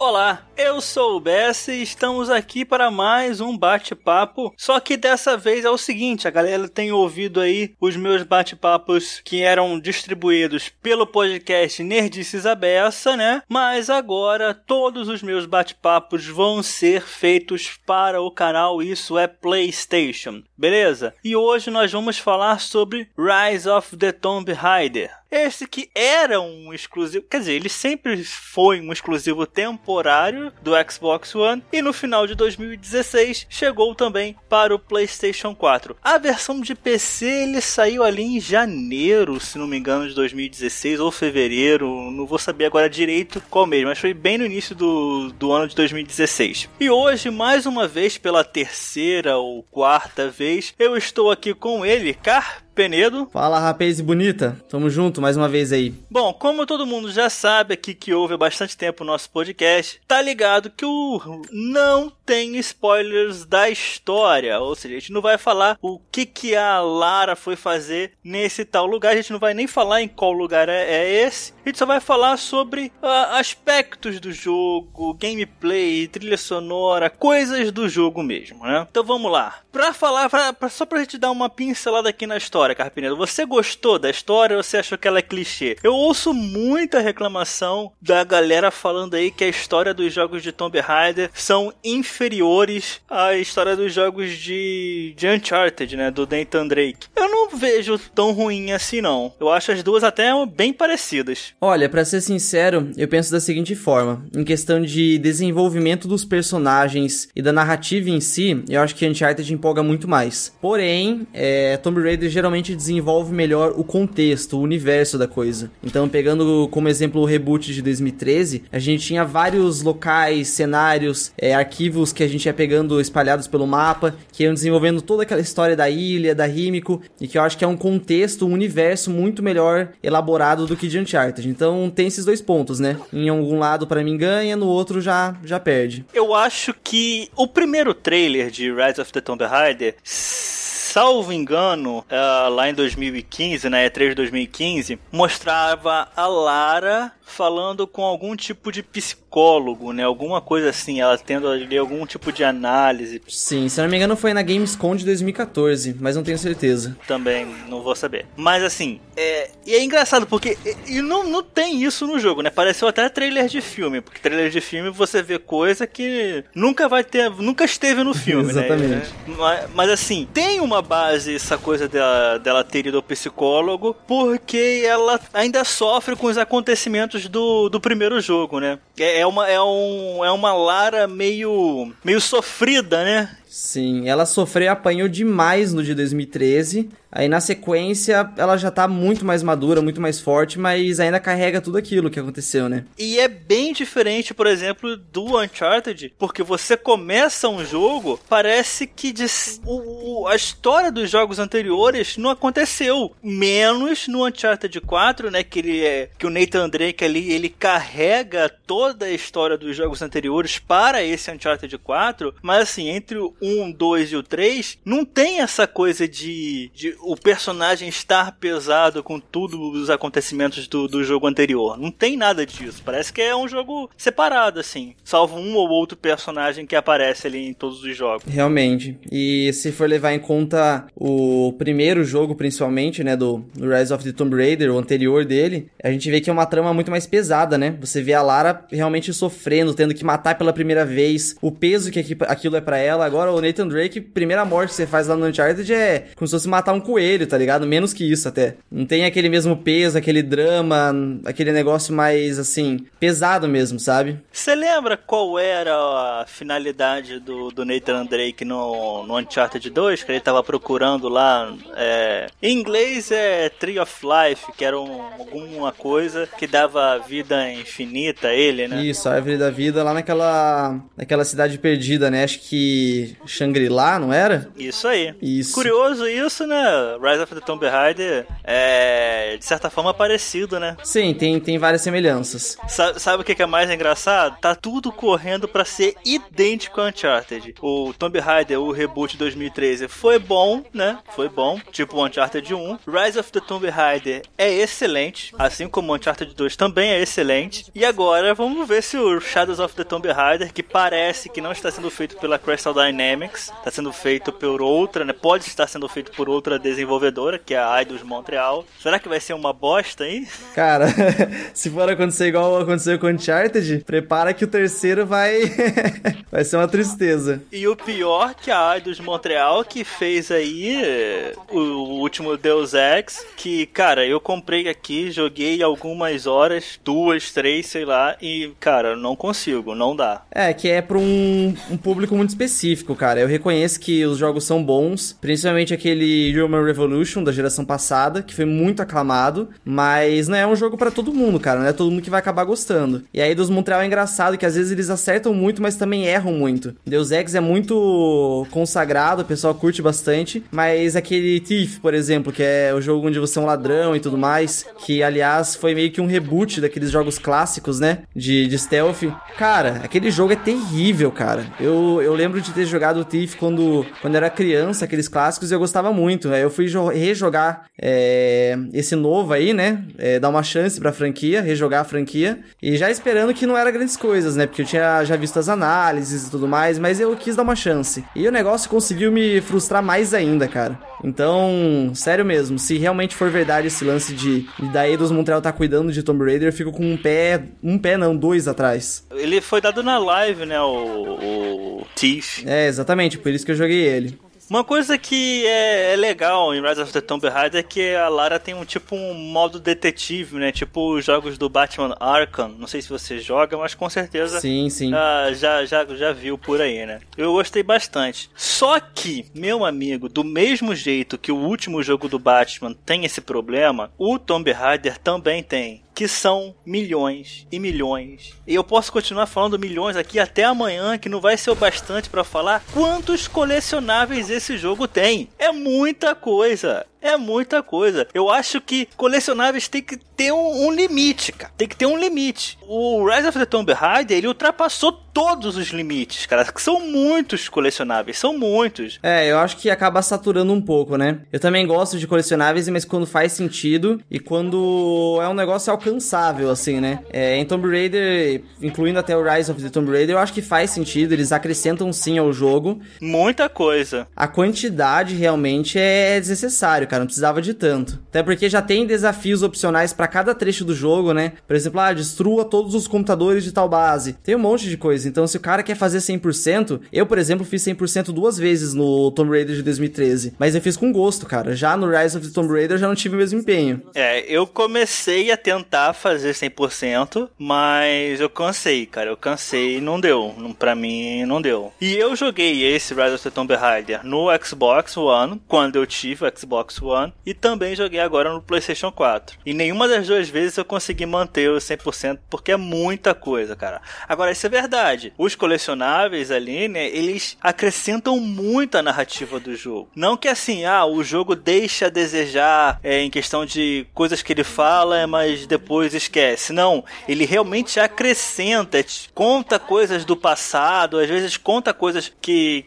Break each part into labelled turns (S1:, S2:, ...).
S1: Olá, eu sou o Bess e estamos aqui para mais um bate-papo, só que dessa vez é o seguinte, a galera tem ouvido aí os meus bate-papos que eram distribuídos pelo podcast Nerdices à Beça, né? Mas agora todos os meus bate-papos vão ser feitos para o canal Isso é PlayStation, beleza? E hoje nós vamos falar sobre Rise of the Tomb Raider. Esse que era um exclusivo, quer dizer, ele sempre foi um exclusivo temporário do Xbox One e no final de 2016 chegou também para o PlayStation 4. A versão de PC ele saiu ali em janeiro, se não me engano, de 2016 ou fevereiro, não vou saber agora direito qual mês, mas foi bem no início do ano de 2016. E hoje, mais uma vez, pela terceira ou quarta vez, eu estou aqui com ele, Penedo.
S2: Fala, rapaz bonita. Tamo junto mais uma vez aí.
S1: Bom, como todo mundo já sabe aqui que ouve há bastante tempo o nosso podcast, tá ligado que não tem spoilers da história. Ou seja, a gente não vai falar o que a Lara foi fazer nesse tal lugar. A gente não vai nem falar em qual lugar é esse. A gente só vai falar sobre aspectos do jogo, gameplay, trilha sonora, coisas do jogo mesmo, né? Então vamos lá. Só pra gente dar uma pincelada aqui na história, Carpineiro, você gostou da história ou você achou que ela é clichê? Eu ouço muita reclamação da galera falando aí que a história dos jogos de Tomb Raider são inferiores à história dos jogos de Uncharted, né, do Nathan Drake. Eu não vejo tão ruim assim não. Eu acho as duas até bem parecidas.
S2: Olha, pra ser sincero, eu penso da seguinte forma. Em questão de desenvolvimento dos personagens e da narrativa em si, eu acho que Uncharted empolga muito mais. Porém, Tomb Raider geralmente desenvolve melhor o contexto, o universo da coisa. Então, pegando como exemplo o reboot de 2013, a gente tinha vários locais, cenários, arquivos que a gente ia pegando espalhados pelo mapa, que iam desenvolvendo toda aquela história da ilha, da Himiko, e que eu acho que é um contexto, um universo muito melhor elaborado do que de Uncharted. Então, tem esses dois pontos, né? Em algum lado, pra mim, ganha, no outro já perde.
S1: Eu acho que o primeiro trailer de Rise of the Tomb Raider, salvo engano, lá em 2015, na E3 de 2015, mostrava a Lara falando com algum tipo de psicólogo, né? Alguma coisa assim, ela tendo ali algum tipo de análise.
S2: Sim, se não me engano foi na Gamescom de 2014, mas não tenho certeza.
S1: Também não vou saber. Mas assim, e é engraçado porque não tem isso no jogo, né? Pareceu até trailer de filme, porque trailer de filme você vê coisa que nunca esteve no filme,
S2: exatamente.
S1: Né? Mas assim, tem uma base essa coisa dela ter ido ao psicólogo, porque ela ainda sofre com os acontecimentos do primeiro jogo, né? É uma Lara meio sofrida, né?
S2: Sim, ela sofreu e apanhou demais no de 2013. Aí na sequência ela já tá muito mais madura, muito mais forte, mas ainda carrega tudo aquilo que aconteceu, né?
S1: E é bem diferente, por exemplo, do Uncharted, porque você começa um jogo, parece que a história dos jogos anteriores não aconteceu. Menos no Uncharted 4, né? Que o Nathan Drake ali, ele carrega toda a história dos jogos anteriores para esse Uncharted 4, mas assim, entre o 1, 2 e o 3, não tem essa coisa de o personagem estar pesado com todos os acontecimentos do jogo anterior. Não tem nada disso. Parece que é um jogo separado, assim. Salvo um ou outro personagem que aparece ali em todos os jogos.
S2: Realmente. E se for levar em conta o primeiro jogo, principalmente, né, do Rise of the Tomb Raider, o anterior dele, a gente vê que é uma trama muito mais pesada, né? Você vê a Lara realmente sofrendo, tendo que matar pela primeira vez, o peso que aquilo é pra ela. Agora, o Nathan Drake, primeira morte que você faz lá no Uncharted é como se fosse matar um coelho, tá ligado? Menos que isso até. Não tem aquele mesmo peso, aquele drama, aquele negócio mais, assim, pesado mesmo, sabe?
S1: Você lembra qual era a finalidade do Nathan Drake no Uncharted 2? Que ele tava procurando lá, em inglês é Tree of Life, que era alguma coisa que dava vida infinita a ele, né?
S2: Isso, a árvore da vida lá naquela cidade perdida, né? Acho que Shangri-La, não era?
S1: Isso aí.
S2: Isso.
S1: Curioso isso, né? Rise of the Tomb Raider é, de certa forma, parecido, né?
S2: Sim, tem várias semelhanças.
S1: Sabe o que é mais engraçado? Tá tudo correndo pra ser idêntico ao Uncharted. O Tomb Raider, o reboot de 2013, foi bom, né? Foi bom, tipo o Uncharted 1. Rise of the Tomb Raider é excelente, assim como o Uncharted 2 também é excelente. E agora vamos ver se o Shadows of the Tomb Raider, que parece que não está sendo feito pela Crystal Dynamics, está sendo feito por outra, né? Pode estar sendo feito por outra desenvolvedora, que é a Eidos Montreal. Será que vai ser uma bosta aí?
S2: Cara, se for acontecer igual aconteceu com o Uncharted, prepara que o terceiro vai vai ser uma tristeza.
S1: E o pior que a Eidos Montreal, que fez aí o último Deus Ex, que, cara, eu comprei aqui, joguei algumas horas, 2, 3, sei lá, e, cara, não consigo, não dá.
S2: É, que é pra um público muito específico, cara. Eu reconheço que os jogos são bons, principalmente aquele Human Revolution da geração passada, que foi muito aclamado, mas não é um jogo pra todo mundo, cara, não é todo mundo que vai acabar gostando. E aí dos Montreal é engraçado que às vezes eles acertam muito, mas também erram muito. Deus Ex é muito consagrado, o pessoal curte bastante, mas aquele Thief, por exemplo, que é o jogo onde você é um ladrão e tudo mais, que aliás foi meio que um reboot daqueles jogos clássicos, né, de stealth. Cara, aquele jogo é terrível, cara. Eu lembro de ter jogado o Thief quando era criança, aqueles clássicos, e eu gostava muito. Aí eu fui rejogar esse novo aí, né, dar uma chance pra franquia, rejogar a franquia, e já esperando que não era grandes coisas, né, porque eu tinha já visto as análises e tudo mais, mas eu quis dar uma chance. E o negócio conseguiu me frustrar mais ainda, cara. Então, sério mesmo, se realmente for verdade esse lance de da Eidos Montreal tá cuidando de Tomb Raider, eu fico com dois atrás.
S1: Ele foi dado na live, né, o Thief.
S2: É, exatamente, por isso que eu joguei ele.
S1: Uma coisa que é legal em Rise of the Tomb Raider é que a Lara tem um modo detetive, né? Tipo os jogos do Batman Arkham. Não sei se você joga, mas com certeza
S2: sim.
S1: Já viu por aí, né? Eu gostei bastante. Só que, meu amigo, do mesmo jeito que o último jogo do Batman tem esse problema, o Tomb Raider também tem. Que são milhões e milhões. E eu posso continuar falando milhões aqui até amanhã, que não vai ser o bastante pra falar quantos colecionáveis esse jogo tem. É muita coisa. É muita coisa. Eu acho que colecionáveis tem que ter um limite, cara. Tem que ter um limite. O Rise of the Tomb Raider, ele ultrapassou todos os limites, cara. Que são muitos colecionáveis. São muitos.
S2: É, eu acho que acaba saturando um pouco, né? Eu também gosto de colecionáveis, mas quando faz sentido e quando é um negócio alcançável, assim, né? Em Tomb Raider, incluindo até o Rise of the Tomb Raider, eu acho que faz sentido. Eles acrescentam sim ao jogo.
S1: Muita coisa.
S2: A quantidade realmente é desnecessário, cara, não precisava de tanto. Até porque já tem desafios opcionais pra cada trecho do jogo, né? Por exemplo, destrua todos os computadores de tal base. Tem um monte de coisa. Então, se o cara quer fazer 100%, eu, por exemplo, fiz 100% 2 vezes no Tomb Raider de 2013. Mas eu fiz com gosto, cara. Já no Rise of the Tomb Raider eu já não tive o mesmo empenho.
S1: Eu comecei a tentar fazer 100%, mas eu cansei, cara. Eu cansei e não deu. Pra mim, não deu. E eu joguei esse Rise of the Tomb Raider no Xbox One, quando eu tive o Xbox One, e também joguei agora no PlayStation 4. E nenhuma das duas vezes eu consegui manter os 100%, porque é muita coisa, cara. Agora, isso é verdade. Os colecionáveis ali, né, eles acrescentam muito a narrativa do jogo. Não que assim, o jogo deixa a desejar em questão de coisas que ele fala, mas depois esquece. Não, ele realmente acrescenta, conta coisas do passado, às vezes conta coisas que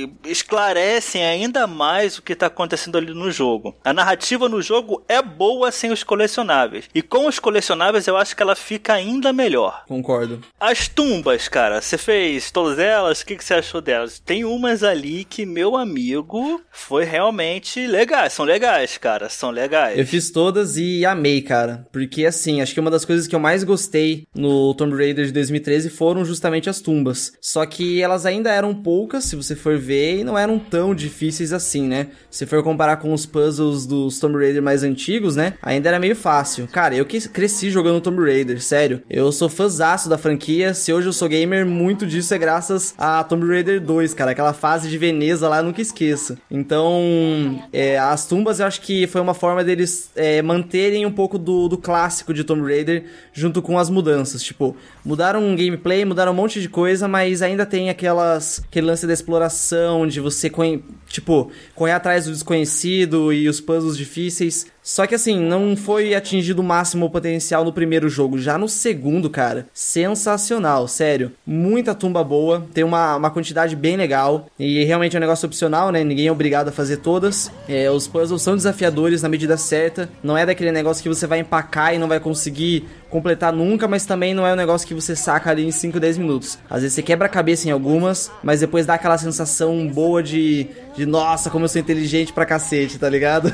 S1: esclarecem ainda mais o que está acontecendo ali no jogo. A narrativa no jogo é boa sem os colecionáveis. E com os colecionáveis eu acho que ela fica ainda melhor.
S2: Concordo.
S1: As tumbas, cara, você fez todas elas? O que você achou delas? Tem umas ali que, meu amigo, foi realmente legal. São legais, cara, são legais.
S2: Eu fiz todas e amei, cara. Porque, assim, acho que uma das coisas que eu mais gostei no Tomb Raider de 2013 foram justamente as tumbas. Só que elas ainda eram poucas, se você for ver, e não eram tão difíceis assim, né? Se for comparar com os puzzles puzzles dos Tomb Raider mais antigos, né? Ainda era meio fácil. Cara, eu que cresci jogando Tomb Raider, sério. Eu sou fãzaço da franquia. Se hoje eu sou gamer, muito disso é graças a Tomb Raider 2, cara. Aquela fase de Veneza lá, eu nunca esqueço. Então, as tumbas eu acho que foi uma forma deles manterem um pouco do clássico de Tomb Raider junto com as mudanças. Tipo, mudaram um gameplay, mudaram um monte de coisa, mas ainda tem aquele lance da exploração, de você, correr atrás do desconhecido e os puzzles difíceis. Só que assim, não foi atingido o máximo potencial no primeiro jogo. Já no segundo, cara, sensacional, sério. Muita tumba boa, tem uma quantidade bem legal. E realmente é um negócio opcional, né? Ninguém é obrigado a fazer todas. Os puzzles são desafiadores na medida certa. Não é daquele negócio que você vai empacar e não vai conseguir completar nunca, mas também não é um negócio que você saca ali em 5, 10 minutos. Às vezes você quebra a cabeça em algumas, mas depois dá aquela sensação boa de nossa, como eu sou inteligente pra cacete, tá ligado?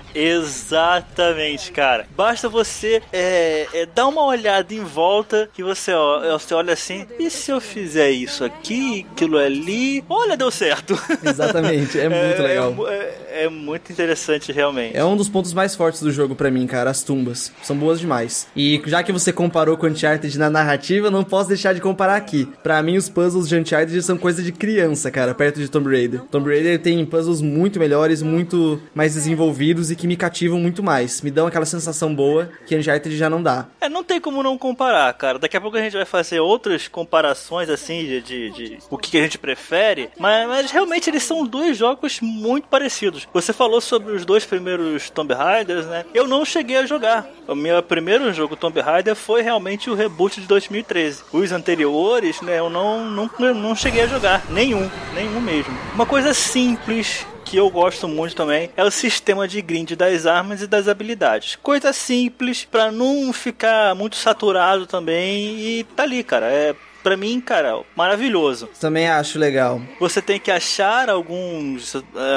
S1: Exatamente, cara. Basta você dar uma olhada em volta que você olha assim, e se eu fizer isso aqui, aquilo ali, olha, deu certo.
S2: Exatamente, é muito legal.
S1: É muito interessante, realmente.
S2: É um dos pontos mais fortes do jogo pra mim, cara, as tumbas. São boas demais. E já que você comparou com Uncharted na narrativa, eu não posso deixar de comparar aqui. Pra mim, os puzzles de Uncharted são coisa de criança, cara, perto de Tomb Raider. Tomb Raider tem puzzles muito melhores, muito mais desenvolvidos e que me cativam muito mais. Me dão aquela sensação boa que Uncharted já não dá.
S1: Não tem como não comparar, cara. Daqui a pouco a gente vai fazer outras comparações, assim, de o que a gente prefere, mas realmente eles são dois jogos muito parecidos. Você falou sobre os dois primeiros Tomb Raiders, né? Eu não cheguei a jogar. O meu primeiro jogo Tomb Raider foi realmente o reboot de 2013. Os anteriores, né, eu não cheguei a jogar. Nenhum mesmo. Uma coisa simples que eu gosto muito também é o sistema de grind das armas e das habilidades. Coisa simples pra não ficar muito saturado também e tá ali, cara. Pra mim, cara, maravilhoso.
S2: Também acho legal.
S1: Você tem que achar alguns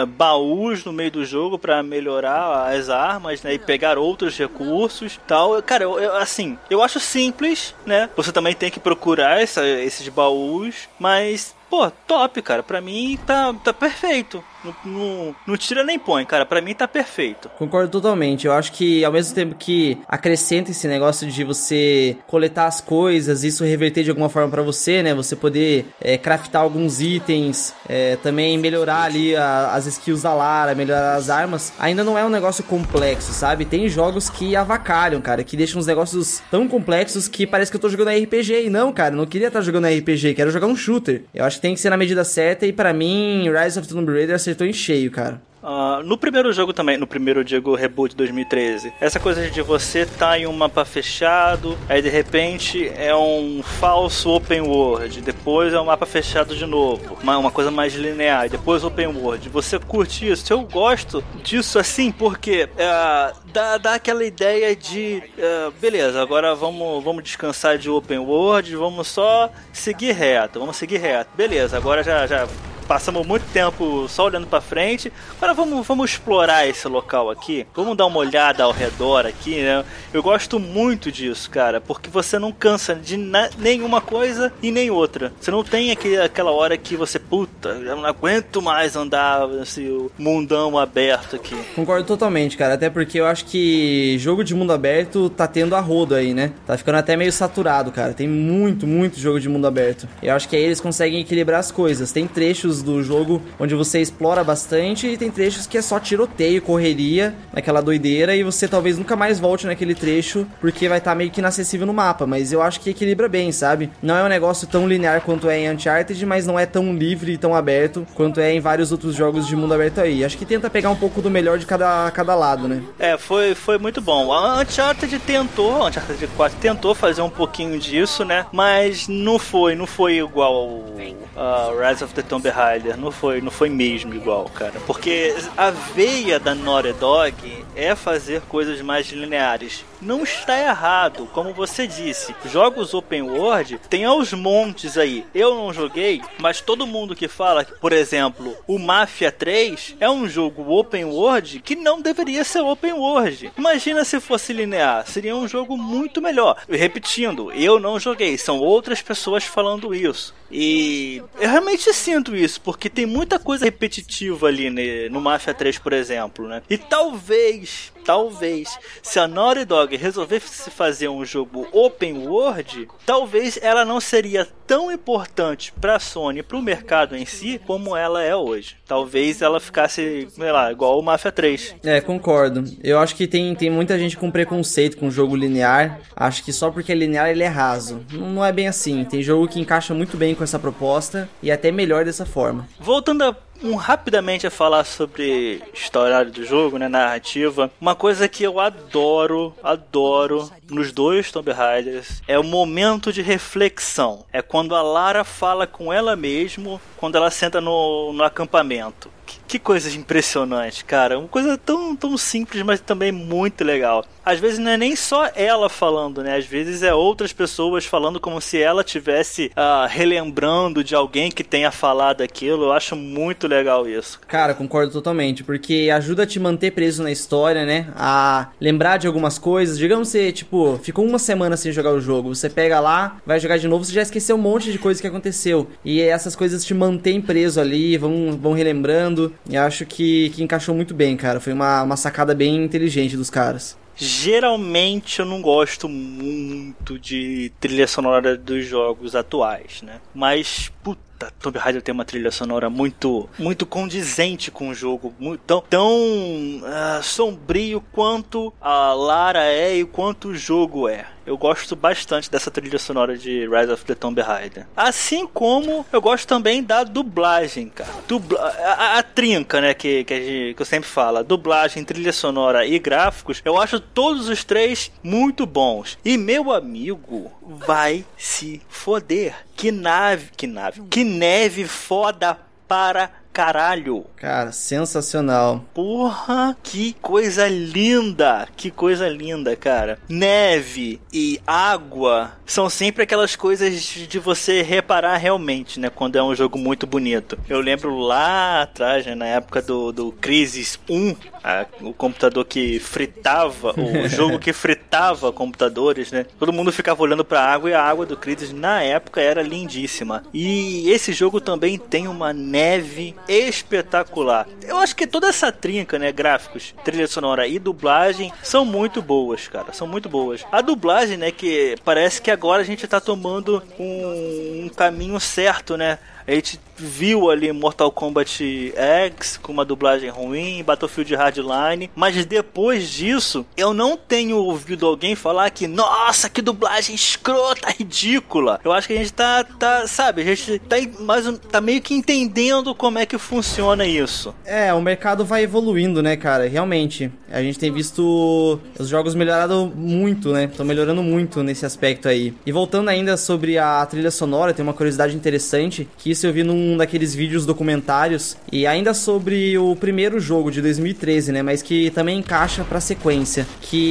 S1: baús no meio do jogo pra melhorar as armas, né? E pegar outros recursos, tal. Cara, eu acho simples, né? Você também tem que procurar esses baús, mas pô, top, cara. Pra mim tá perfeito. Não tira nem põe, cara. Pra mim tá perfeito.
S2: Concordo totalmente. Eu acho que ao mesmo tempo que acrescenta esse negócio de você coletar as coisas, isso reverter de alguma forma pra você, né? Você poder craftar alguns itens, também melhorar ali as skills da Lara, melhorar as armas. Ainda não é um negócio complexo, sabe? Tem jogos que avacalham, cara, que deixam os negócios tão complexos que parece que eu tô jogando RPG. E não, cara, não queria estar jogando RPG, quero jogar um shooter. Eu acho que tem que ser na medida certa e pra mim, Rise of the Tomb Raider acertou em cheio, cara.
S1: No primeiro jogo também, no primeiro, digo, reboot de 2013, essa coisa de você tá em um mapa fechado, aí de repente é um falso open world, depois é um mapa fechado de novo, uma coisa mais linear, depois open world. Você curte isso? Eu gosto disso assim, porque dá aquela ideia de beleza, agora vamos descansar de open world, vamos só seguir reto, beleza, agora já passamos muito tempo só olhando pra frente. Agora vamos explorar esse local aqui. Vamos dar uma olhada ao redor aqui, né? Eu gosto muito disso, cara, porque você não cansa de nenhuma coisa e nem outra. Você não tem aquela hora que você, puta, eu não aguento mais andar esse mundão aberto aqui.
S2: Concordo totalmente, cara. Até porque eu acho que jogo de mundo aberto tá tendo a rodo aí, né? Tá ficando até meio saturado, cara. Tem muito jogo de mundo aberto. Eu acho que aí eles conseguem equilibrar as coisas. Tem trechos do jogo onde você explora bastante e tem trechos que é só tiroteio, correria, naquela doideira, e você talvez nunca mais volte naquele trecho porque vai estar meio que inacessível no mapa, mas eu acho que equilibra bem, sabe? Não é um negócio tão linear quanto é em Uncharted, mas não é tão livre e tão aberto quanto é em vários outros jogos de mundo aberto aí. Acho que tenta pegar um pouco do melhor de cada lado, né?
S1: Foi muito bom. A Uncharted 4 tentou fazer um pouquinho disso, né? Mas não foi igual ao Rise of the Tomb Raider. Não foi mesmo igual, cara. Porque a veia da Naughty Dog é fazer coisas mais lineares. Não está errado, como você disse. Jogos open world tem aos montes aí. Eu não joguei, mas todo mundo que fala que, por exemplo, o Mafia 3 é um jogo open world que não deveria ser open world. Imagina se fosse linear, seria um jogo muito melhor. Repetindo, eu não joguei, são outras pessoas falando isso. E eu realmente sinto isso, porque tem muita coisa repetitiva ali no Mafia 3, por exemplo, né? E talvez, se a Naughty Dog resolvesse fazer um jogo open world, talvez ela não seria tão importante pra Sony, pro mercado em si, como ela é hoje. Talvez ela ficasse, sei lá, igual o Mafia 3.
S2: Concordo. Eu acho que tem muita gente com preconceito com o jogo linear. Acho que só porque é linear ele é raso. Não é bem assim. Tem jogo que encaixa muito bem com essa proposta e até melhor dessa forma.
S1: Voltando rapidamente a falar sobre história do jogo, né, narrativa, uma coisa que eu adoro nos dois Tomb Raiders é o momento de reflexão. É quando a Lara fala com ela mesma quando ela senta no acampamento. Que coisa impressionante, cara. Uma coisa tão simples, mas também muito legal. Às vezes não é nem só ela falando, né? Às vezes é outras pessoas falando como se ela estivesse relembrando de alguém que tenha falado aquilo. Eu acho muito legal isso.
S2: Cara, concordo totalmente, porque ajuda a te manter preso na história, né? A lembrar de algumas coisas. Digamos que você, ficou uma semana sem jogar o jogo. Você pega lá, vai jogar de novo, você já esqueceu um monte de coisa que aconteceu. E essas coisas te mantêm preso ali, vão relembrando. E acho que encaixou muito bem, cara. Foi uma sacada bem inteligente dos caras.
S1: Geralmente eu não gosto muito de trilha sonora dos jogos atuais, né? Mas, Tomb Raider tem uma trilha sonora muito condizente com o jogo, tão sombrio quanto a Lara é e quanto o jogo é. Eu gosto bastante dessa trilha sonora de Rise of the Tomb Raider. Assim como eu gosto também da dublagem, cara. A trinca, né, que eu sempre falo. A dublagem, trilha sonora e gráficos, eu acho todos os três muito bons. E meu amigo, vai se foder. Que neve foda para caralho.
S2: Cara, sensacional.
S1: Porra, que coisa linda, cara. Neve e água são sempre aquelas coisas de você reparar realmente, né, quando é um jogo muito bonito. Eu lembro lá atrás, né, na época do Crysis 1, o computador que fritava, o jogo que fritava computadores, né, todo mundo ficava olhando pra água e a água do Crysis na época era lindíssima. E esse jogo também tem uma neve espetacular. Eu acho que toda essa trinca, né, gráficos, trilha sonora e dublagem são muito boas, cara, são muito boas. A dublagem, né, que parece que agora a gente tá tomando um caminho certo, né? A gente viu ali Mortal Kombat X com uma dublagem ruim, Battlefield Hardline, mas depois disso eu não tenho ouvido alguém falar que, nossa, que dublagem escrota, ridícula. Eu acho que a gente sabe, a gente tá meio que entendendo como é que funciona isso.
S2: O mercado vai evoluindo, né, cara, realmente. A gente tem visto os jogos melhorando muito, né, estão melhorando muito nesse aspecto aí. E voltando ainda sobre a trilha sonora, tem uma curiosidade interessante, que isso eu vi num daqueles vídeos documentários, e ainda sobre o primeiro jogo de 2013, né, mas que também encaixa pra sequência,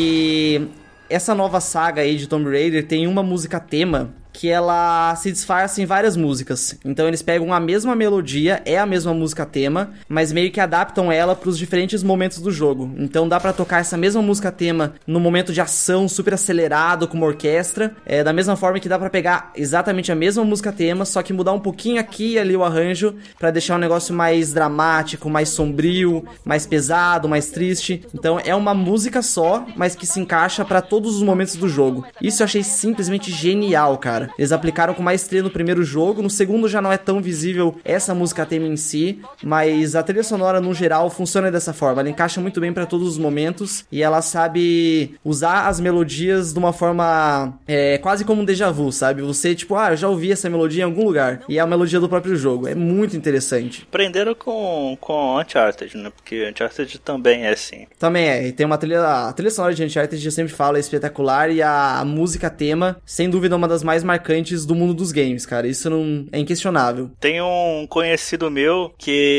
S2: que essa nova saga aí de Tomb Raider tem uma música tema que ela se disfarça em várias músicas. Então eles pegam a mesma melodia, é a mesma música tema, mas meio que adaptam ela pros diferentes momentos do jogo. Então dá pra tocar essa mesma música tema no momento de ação super acelerado com uma orquestra, da mesma forma que dá pra pegar exatamente a mesma música tema, só que mudar um pouquinho aqui e ali o arranjo pra deixar um negócio mais dramático, mais sombrio, mais pesado, mais triste. Então é uma música só, mas que se encaixa pra todos os momentos do jogo. Isso eu achei simplesmente genial, cara. Eles aplicaram com maestria no primeiro jogo, no segundo já não é tão visível essa música tema em si, mas a trilha sonora no geral funciona dessa forma, ela encaixa muito bem pra todos os momentos e ela sabe usar as melodias de uma forma quase como um déjà vu, sabe? Você eu já ouvi essa melodia em algum lugar, e é a melodia do próprio jogo, é muito interessante.
S1: Aprenderam com Uncharted, né? Porque Uncharted também é assim.
S2: Também é, e tem a trilha sonora de Uncharted, eu sempre falo, é espetacular, e a música tema, sem dúvida, é uma das mais marcantes do mundo dos games, cara. Isso não é inquestionável.
S1: Tem um conhecido meu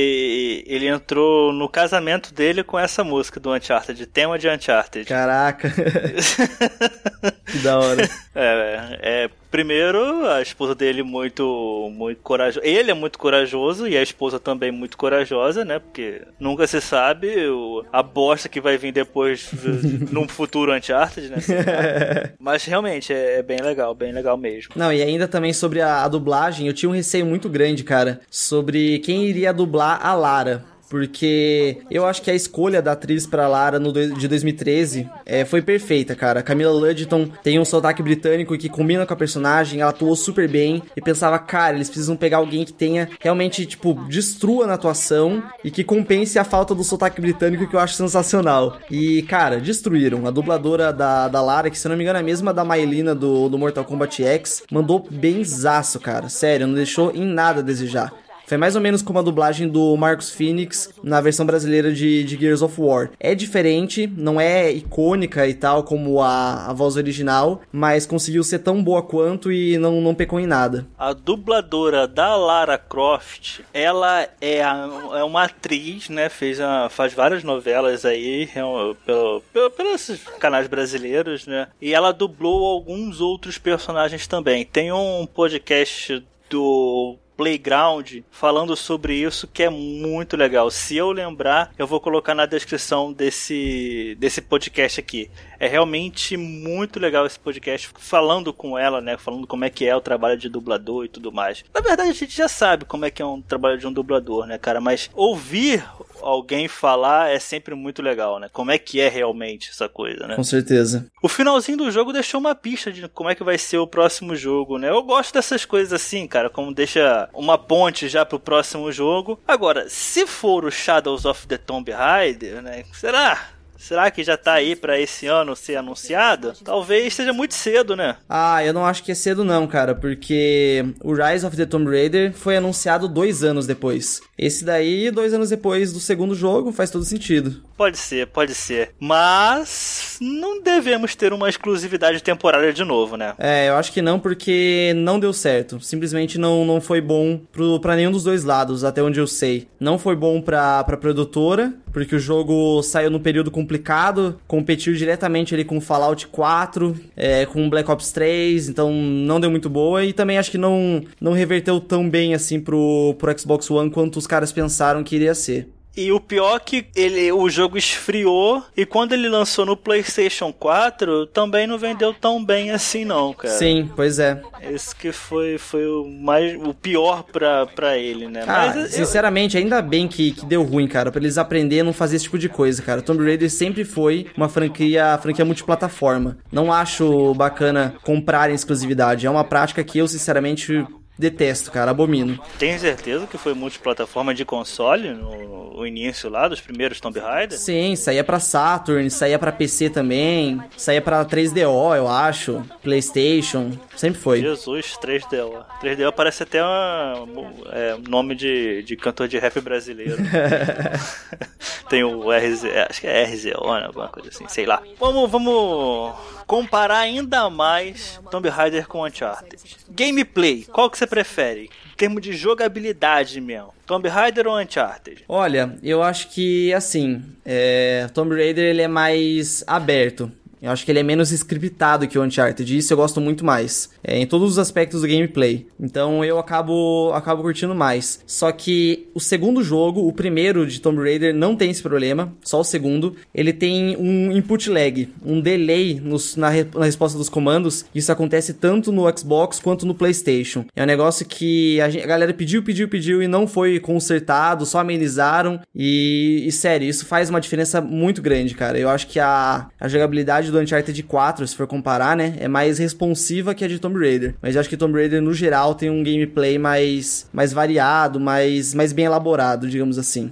S1: que ele entrou no casamento dele com essa música do Uncharted, tema de Uncharted.
S2: Caraca. Que da hora.
S1: Primeiro, a esposa dele muito corajosa. Ele é muito corajoso e a esposa também muito corajosa, né? Porque nunca se sabe a bosta que vai vir depois num futuro Uncharted, né? Mas realmente é bem legal mesmo.
S2: Não, e ainda também sobre a dublagem, eu tinha um receio muito grande, cara, sobre quem iria dublar a Lara. Porque eu acho que a escolha da atriz pra Lara de 2013 foi perfeita, cara. A Camila Luddington tem um sotaque britânico que combina com a personagem, ela atuou super bem. E pensava, cara, eles precisam pegar alguém que tenha realmente, tipo, destrua na atuação e que compense a falta do sotaque britânico, que eu acho sensacional. E, cara, destruíram. A dubladora da Lara, que se eu não me engano é a mesma da Maylina do Mortal Kombat X, mandou benzaço, cara. Sério, não deixou em nada a desejar. Foi mais ou menos como a dublagem do Marcus Phoenix na versão brasileira de Gears of War. É diferente, não é icônica e tal como a voz original, mas conseguiu ser tão boa quanto e não pecou em nada.
S1: A dubladora da Lara Croft, ela é uma atriz, né? Faz várias novelas aí pelos canais brasileiros, né? E ela dublou alguns outros personagens também. Tem um podcast do Playground falando sobre isso que é muito legal. Se eu lembrar, eu vou colocar na descrição desse podcast aqui. É realmente muito legal esse podcast, falando com ela, né? Falando como é que é o trabalho de dublador e tudo mais. Na verdade, a gente já sabe como é que é um trabalho de um dublador, né, cara? Mas ouvir alguém falar é sempre muito legal, né? Como é que é realmente essa coisa, né?
S2: Com certeza.
S1: O finalzinho do jogo deixou uma pista de como é que vai ser o próximo jogo, né? Eu gosto dessas coisas assim, cara, como deixa uma ponte já pro próximo jogo. Agora, se for o Shadows of the Tomb Raider, né? Será que já tá aí pra esse ano ser anunciado? Talvez seja muito cedo, né?
S2: Ah, eu não acho que é cedo não, cara, porque o Rise of the Tomb Raider foi anunciado 2 anos depois. Esse daí, 2 anos depois do segundo jogo, faz todo sentido.
S1: Pode ser. Mas não devemos ter uma exclusividade temporária de novo, né?
S2: Eu acho que não, porque não deu certo. Simplesmente não foi bom pra nenhum dos dois lados, até onde eu sei. Não foi bom pra produtora, porque o jogo saiu num período complicado, competiu diretamente ali com Fallout 4, com Black Ops 3, então não deu muito boa. E também acho que não reverteu tão bem assim pro Xbox One quanto os caras pensaram que iria ser.
S1: E o pior que o jogo esfriou, e quando ele lançou no PlayStation 4, também não vendeu tão bem assim não, cara.
S2: Sim, pois é.
S1: Esse que foi o pior pra ele, né?
S2: Mas sinceramente, ainda bem que deu ruim, cara, pra eles aprenderem a não fazer esse tipo de coisa, cara. Tomb Raider sempre foi uma franquia multiplataforma. Não acho bacana comprarem exclusividade. É uma prática que eu, sinceramente, detesto, cara, abomino.
S1: Tem certeza que foi multiplataforma de console no início lá, dos primeiros Tomb Raider?
S2: Sim, saía pra Saturn, saía pra PC também, saía pra 3DO, eu acho, PlayStation, sempre foi.
S1: Jesus, 3DO. 3DO parece até nome de cantor de rap brasileiro. Tem o RZ, acho que é RZO, né, alguma coisa assim, sei lá. Vamos comparar ainda mais Tomb Raider com Uncharted. Gameplay, qual que você prefere? Em termos de jogabilidade mesmo, Tomb Raider ou Uncharted?
S2: Olha, eu acho que, assim, Tomb Raider ele é mais aberto. Eu acho que ele é menos scriptado que o Uncharted, e isso eu gosto muito mais, em todos os aspectos do gameplay. Então eu acabo curtindo mais. Só que o segundo jogo, o primeiro de Tomb Raider, não tem esse problema, só o segundo. Ele tem um input lag, um delay na resposta dos comandos. Isso acontece tanto no Xbox quanto no PlayStation. É um negócio que a galera pediu e não foi consertado, só amenizaram. E sério, isso faz uma diferença muito grande, cara. Eu acho que a jogabilidade do Uncharted 4, se for comparar, né, é mais responsiva que a de Tomb Raider. Mas eu acho que Tomb Raider, no geral, tem um gameplay mais variado, mais bem elaborado, digamos assim.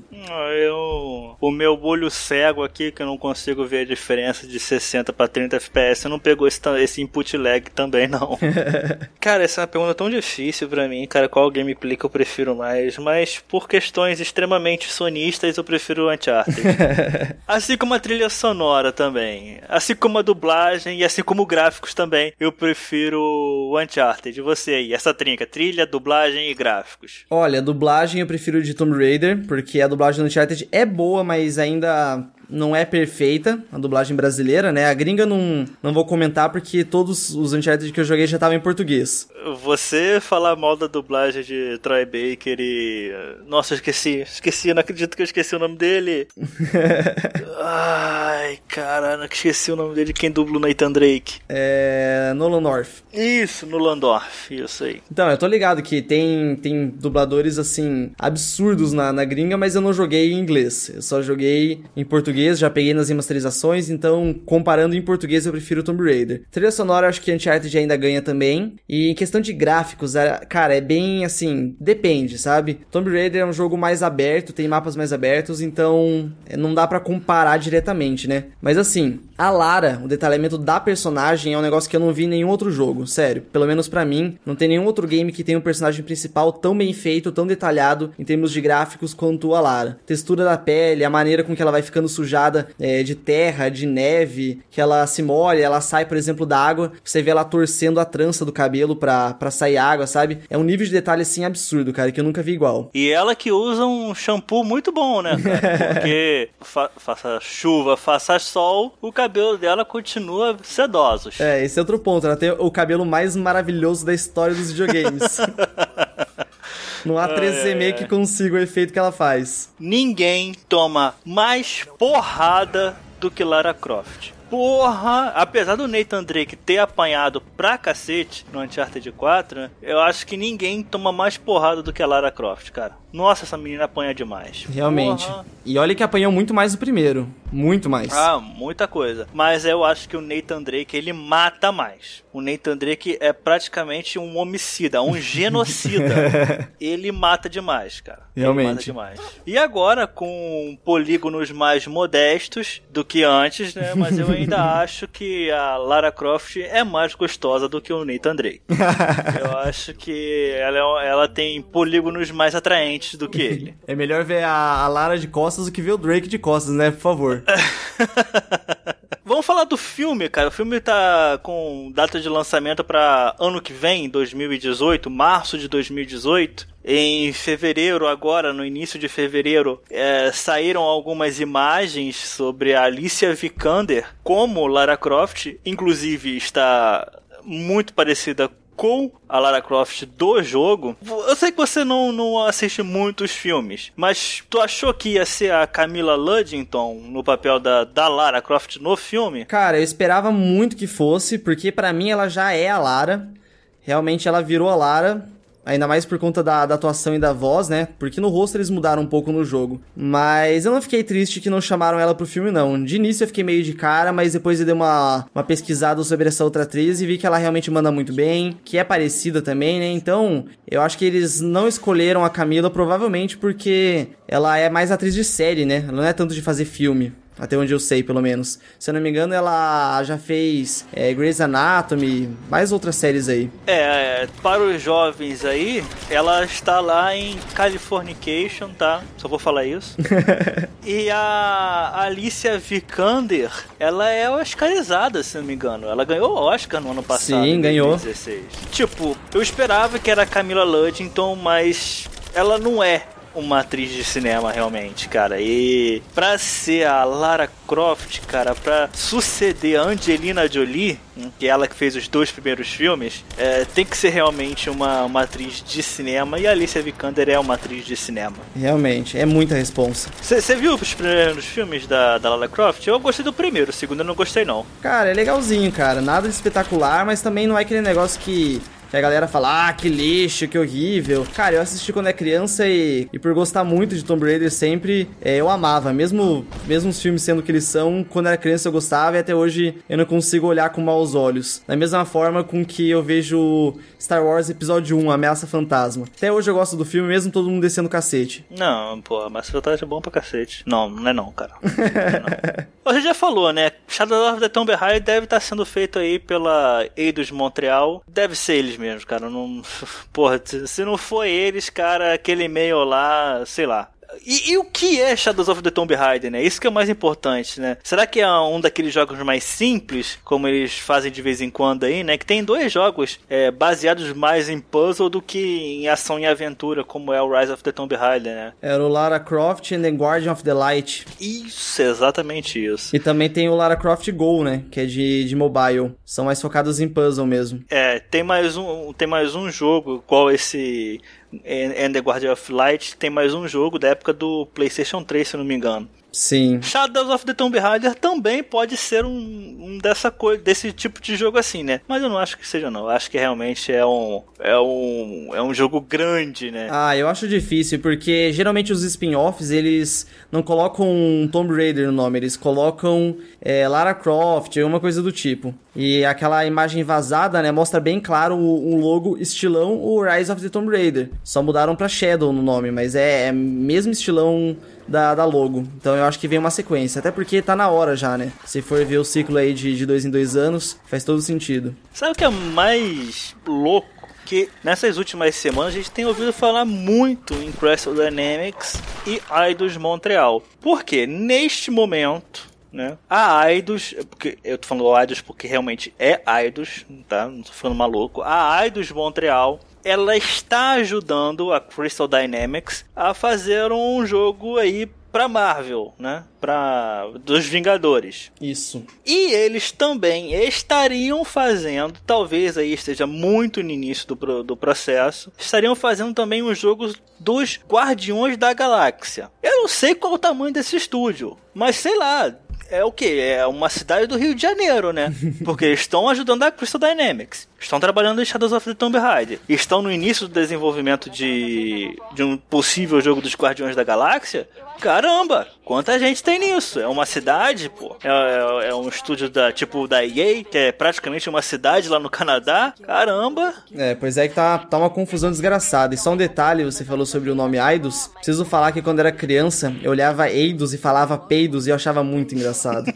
S1: O meu olho cego aqui, que eu não consigo ver a diferença de 60 para 30 FPS, não pegou esse input lag também, não. Cara, essa é uma pergunta tão difícil pra mim, cara, qual gameplay que eu prefiro mais, mas por questões extremamente sonistas, eu prefiro o Uncharted. Assim como a trilha sonora também, assim como a dublagem e assim como gráficos também, eu prefiro o Uncharted. E você aí, essa trilha, dublagem e gráficos?
S2: Olha, a dublagem eu prefiro de Tomb Raider, porque a dublagem do Uncharted é boa, mas ainda não é perfeita, a dublagem brasileira, né? A gringa não vou comentar porque todos os Uncharted que eu joguei já estavam em português.
S1: Você falar mal da dublagem de Troy Baker e... Nossa, eu esqueci, não acredito que eu esqueci o nome dele. Ai, caralho, esqueci o nome dele, quem dubla o Nathan Drake.
S2: Nolan North.
S1: Isso, Nolan North, isso aí.
S2: Então, eu tô ligado que tem dubladores, assim, absurdos na gringa, mas eu não joguei em inglês. Eu só joguei em português, já peguei nas remasterizações, então, comparando em português, eu prefiro Tomb Raider. Trilha sonora, acho que Uncharted ainda ganha também. E em questão de gráficos, cara, é bem, assim, depende, sabe? Tomb Raider é um jogo mais aberto, tem mapas mais abertos, então não dá pra comparar diretamente, né? Mas, assim, a Lara, o detalhamento da personagem é um negócio que eu não vi em nenhum outro jogo, sério. Pelo menos pra mim, não tem nenhum outro game que tenha um personagem principal tão bem feito, tão detalhado em termos de gráficos quanto a Lara. Textura da pele, a maneira com que ela vai ficando sujada de terra, de neve, que ela se molha, ela sai, por exemplo, da água, você vê ela torcendo a trança do cabelo pra sair água, sabe? É um nível de detalhe, assim, absurdo, cara, que eu nunca vi igual.
S1: E ela que usa um shampoo muito bom, né, cara? Porque faça chuva, faça sol, o cabelo dela continua sedosos.
S2: Esse é outro ponto, ela tem o cabelo mais maravilhoso da história dos videogames. Não há 3CM que consiga o efeito que ela faz.
S1: Ninguém toma mais porrada do que Lara Croft. Porra! Apesar do Nathan Drake ter apanhado pra cacete no Uncharted 4, né, eu acho que ninguém toma mais porrada do que a Lara Croft, cara. Nossa, essa menina apanha demais.
S2: Realmente. Porra. E olha que apanhou muito mais do primeiro. Muito mais.
S1: Ah, muita coisa. Mas eu acho que o Nathan Drake, ele mata mais. O Nathan Drake é praticamente um homicida, um genocida. Ele mata demais, cara.
S2: Realmente.
S1: Ele mata demais. E agora, com polígonos mais modestos do que antes, né? Mas eu ainda acho que a Lara Croft é mais gostosa do que o Nathan Drake. Eu acho que ela tem polígonos mais atraentes do que ele.
S2: É melhor ver a Lara de costas do que ver o Drake de costas, né? Por favor.
S1: Vamos falar do filme, cara. O filme tá com data de lançamento para ano que vem, 2018, março de 2018. Em fevereiro, agora, no início de fevereiro, saíram algumas imagens sobre a Alicia Vikander como Lara Croft. Inclusive, está muito parecida com a Lara Croft do jogo. Eu sei que você não assiste muitos filmes, mas tu achou que ia ser a Camilla Luddington no papel da Lara Croft no filme?
S2: Cara, eu esperava muito que fosse, porque pra mim ela já é a Lara. Realmente ela virou a Lara. Ainda mais por conta da atuação e da voz, né? Porque no rosto eles mudaram um pouco no jogo. Mas eu não fiquei triste que não chamaram ela pro filme, não. De início eu fiquei meio de cara, mas depois eu dei uma pesquisada sobre essa outra atriz e vi que ela realmente manda muito bem, que é parecida também, né? Então, eu acho que eles não escolheram a Camila provavelmente porque ela é mais atriz de série, né? Ela não é tanto de fazer filme. Até onde eu sei, pelo menos. Se eu não me engano, ela já fez Grey's Anatomy, mais outras séries aí.
S1: Para os jovens aí, ela está lá em Californication, tá? Só vou falar isso. E a Alicia Vikander, ela é oscarizada, se não me engano. Ela ganhou o Oscar no ano passado.
S2: Sim, ganhou.
S1: 2016. Tipo, eu esperava que era a Camilla Luddington, mas ela não é uma atriz de cinema realmente, cara. E pra ser a Lara Croft, cara, pra suceder a Angelina Jolie, que é ela que fez os 2 primeiros filmes, tem que ser realmente uma atriz de cinema, e a Alicia Vikander é uma atriz de cinema.
S2: Realmente, é muita responsa.
S1: Você viu os primeiros filmes da Lara Croft? Eu gostei do primeiro, o segundo eu não gostei não.
S2: Cara, é legalzinho, cara. Nada de espetacular, mas também não é aquele negócio que a galera fala, que lixo, que horrível. Cara, eu assisti quando era criança e por gostar muito de Tomb Raider sempre, eu amava. Mesmo os filmes sendo o que eles são, quando era criança eu gostava e até hoje eu não consigo olhar com maus olhos. Da mesma forma com que eu vejo Star Wars Episódio 1, Ameaça Fantasma. Até hoje eu gosto do filme, mesmo todo mundo descendo o cacete.
S1: Não, pô, Ameaça Fantasma é bom pra cacete. Não é não, cara. Não é não. Você já falou, né? Shadow of the Tomb Raider deve estar sendo feito aí pela Eidos Montreal. Deve ser eles mesmo, cara. Não, porra, se não for eles, cara, aquele e-mail lá, sei lá. E o que é Shadows of the Tomb Raider, né? Isso que é o mais importante, né? Será que é um daqueles jogos mais simples, como eles fazem de vez em quando aí, né? Que tem 2 jogos baseados mais em puzzle do que em ação e aventura, como é o Rise of the Tomb Raider, né?
S2: Era o Lara Croft and the Guardian of the Light.
S1: Isso, exatamente isso.
S2: E também tem o Lara Croft Go, né? Que é de mobile. São mais focados em puzzle mesmo.
S1: Tem mais um jogo, igual esse And the Guardian of Light, tem mais um jogo da época do PlayStation 3, se eu não me engano.
S2: Sim.
S1: Shadows of the Tomb Raider também pode ser desse tipo de jogo assim, né? Mas eu não acho que seja, não. Eu acho que realmente é um jogo grande, né?
S2: Eu acho difícil, porque geralmente os spin-offs, eles não colocam Tomb Raider no nome, eles colocam Lara Croft, alguma coisa do tipo. E aquela imagem vazada, né, mostra bem claro o logo estilão o Rise of the Tomb Raider. Só mudaram pra Shadow no nome, mas é mesmo estilão da logo. Então eu acho que vem uma sequência, até porque tá na hora já, né? Se for ver o ciclo aí de 2 em 2 anos, faz todo sentido.
S1: Sabe o que é mais louco? Que nessas últimas semanas a gente tem ouvido falar muito em Crystal Dynamics e Eidos Montreal. Por quê? Neste momento, né, a Eidos, porque eu tô falando Eidos porque realmente é Eidos, tá? Não tô falando maluco. A Eidos Montreal, ela está ajudando a Crystal Dynamics a fazer um jogo aí pra Marvel, né? Dos Vingadores.
S2: Isso.
S1: E eles também estariam fazendo, talvez aí esteja muito no início do processo, estariam fazendo também um jogo dos Guardiões da Galáxia. Eu não sei qual o tamanho desse estúdio, mas sei lá, é o quê? É uma cidade do Rio de Janeiro, né? Porque eles estão ajudando a Crystal Dynamics. Estão trabalhando em Shadows of the Tomb Raider. Estão no início do desenvolvimento de um possível jogo dos Guardiões da Galáxia. Caramba! Quanta gente tem nisso? É uma cidade, pô. É um estúdio da EA, que é praticamente uma cidade lá no Canadá. Caramba!
S2: Pois é que tá uma confusão desgraçada. E só um detalhe, você falou sobre o nome Eidos. Preciso falar que quando era criança, eu olhava Eidos e falava peidos e eu achava muito engraçado.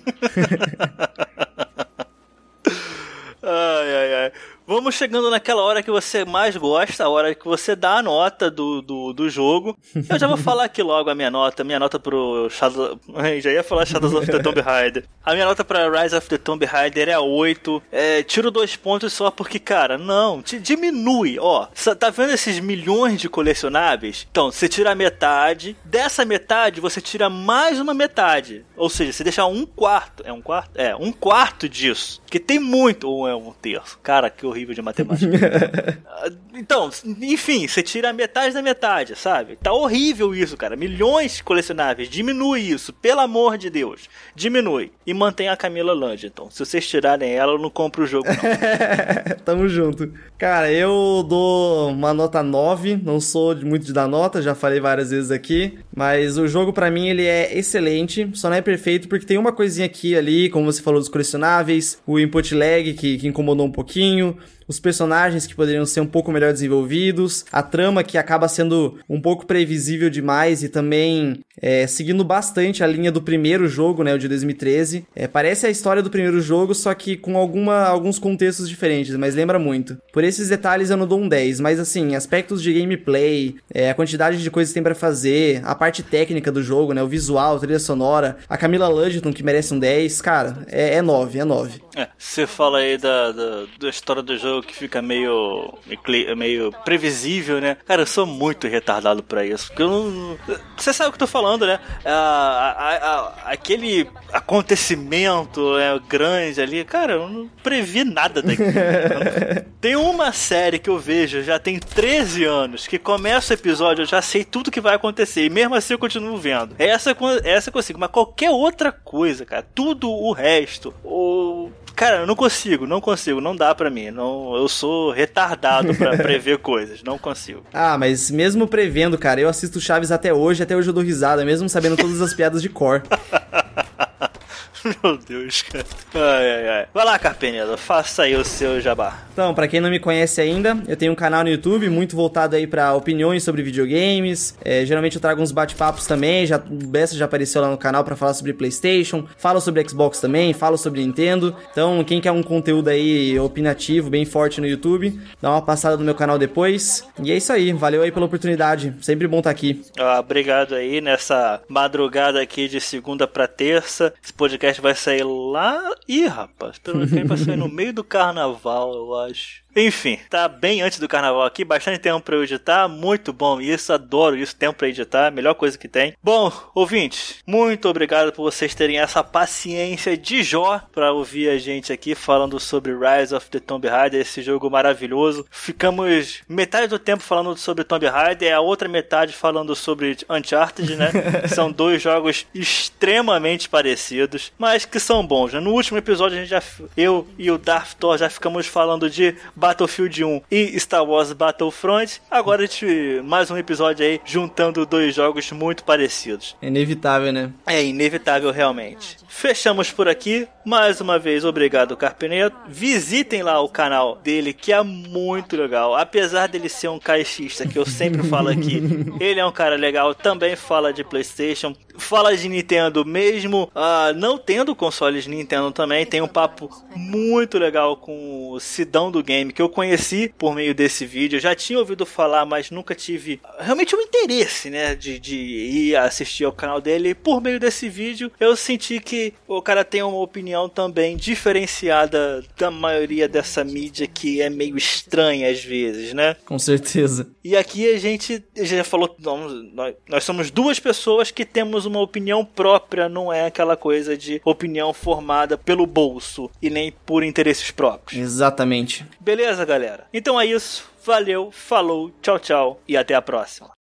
S1: Ai. Vamos chegando naquela hora que você mais gosta, a hora que você dá a nota do jogo. Eu já vou falar aqui logo a minha nota pro Shadow... Já ia falar Shadows of the Tomb Raider. A minha nota pra Rise of the Tomb Raider é 8. Tiro 2 pontos só porque, cara, não, diminui, ó. Tá vendo esses milhões de colecionáveis? Então, você tira a metade, dessa metade você tira mais uma metade. Ou seja, você deixa um quarto. É um quarto? Um quarto disso. Que tem muito, ou é um terço. Cara, que horrível de matemática. Então, enfim, você tira a metade da metade, sabe? Tá horrível isso, cara. Milhões de colecionáveis. Diminui isso, pelo amor de Deus. Diminui. E mantém a Camila Lange, então. Se vocês tirarem ela, eu não compro o jogo, não.
S2: Tamo junto. Cara, eu dou uma nota 9. Não sou muito de dar nota, já falei várias vezes aqui. Mas o jogo, pra mim, ele é excelente. Só não é perfeito porque tem uma coisinha aqui e ali, como você falou dos colecionáveis, o input lag que incomodou um pouquinho, os personagens que poderiam ser um pouco melhor desenvolvidos, a trama que acaba sendo um pouco previsível demais e também seguindo bastante a linha do primeiro jogo, né, o de 2013. Parece a história do primeiro jogo, só que com alguns contextos diferentes, mas lembra muito. Por esses detalhes eu não dou um 10, mas assim, aspectos de gameplay, a quantidade de coisas que tem pra fazer, a parte técnica do jogo, né, o visual, a trilha sonora, a Camila Ludington, que merece um 10, cara, é 9.
S1: Você fala aí da história do jogo que fica meio previsível, né? Cara, eu sou muito retardado pra isso. Porque eu não... Você sabe o que eu tô falando, né? Aquele acontecimento grande ali, cara, eu não previ nada daquilo. Tem uma série que eu vejo já tem 13 anos, que começa o episódio, eu já sei tudo que vai acontecer, e mesmo assim eu continuo vendo. Essa eu consigo, mas qualquer outra coisa, cara, tudo o resto, cara, eu não consigo, não dá pra mim. Eu sou retardado pra prever coisas, não consigo.
S2: Mas mesmo prevendo, cara, eu assisto Chaves até hoje eu dou risada, mesmo sabendo todas as piadas de cor.
S1: Meu Deus, cara. Ai. Vai lá, Carpenedo, faça aí o seu jabá.
S2: Então, pra quem não me conhece ainda, eu tenho um canal no YouTube muito voltado aí pra opiniões sobre videogames. Geralmente eu trago uns bate-papos também. O Bessa já apareceu lá no canal pra falar sobre PlayStation. Falo sobre Xbox também, falo sobre Nintendo. Então, quem quer um conteúdo aí opinativo, bem forte no YouTube, dá uma passada no meu canal depois. E é isso aí, valeu aí pela oportunidade. Sempre bom estar aqui.
S1: Obrigado aí nessa madrugada aqui de segunda pra terça. Esse podcast vai sair lá... Ih, rapaz, pelo menos vai sair no meio do carnaval, eu acho. Enfim, tá bem antes do carnaval aqui, bastante tempo pra eu editar, muito bom isso, adoro isso, tempo pra editar, melhor coisa que tem. Bom, ouvintes, muito obrigado por vocês terem essa paciência de Jó pra ouvir a gente aqui falando sobre Rise of the Tomb Raider, esse jogo maravilhoso. Ficamos metade do tempo falando sobre Tomb Raider e a outra metade falando sobre Uncharted, né? São dois jogos extremamente parecidos, mas que são bons, né? No último episódio, eu e o Darth Thor já ficamos falando de Battlefield 1 e Star Wars Battlefront. Agora a gente, mais um episódio aí, juntando dois jogos muito parecidos.
S2: É inevitável, né?
S1: É inevitável, realmente. Fechamos por aqui. Mais uma vez, obrigado, Carpenedo. Visitem lá o canal dele, que é muito legal. Apesar dele ser um caixista, que eu sempre falo aqui, ele é um cara legal. Também fala de PlayStation, fala de Nintendo mesmo, não tendo consoles Nintendo também. Tem um papo muito legal com o Sidão do Game, que eu conheci por meio desse vídeo. Eu já tinha ouvido falar, mas nunca tive realmente um interesse, né, de ir assistir ao canal dele. E por meio desse vídeo, eu senti que o cara tem uma opinião também diferenciada da maioria dessa mídia que é meio estranha às vezes, né?
S2: Com certeza.
S1: E aqui a gente já falou, nós somos duas pessoas que temos uma opinião própria, não é aquela coisa de opinião formada pelo bolso e nem por interesses próprios.
S2: Exatamente.
S1: Beleza, galera? Então é isso. Valeu, falou, tchau, tchau e até a próxima.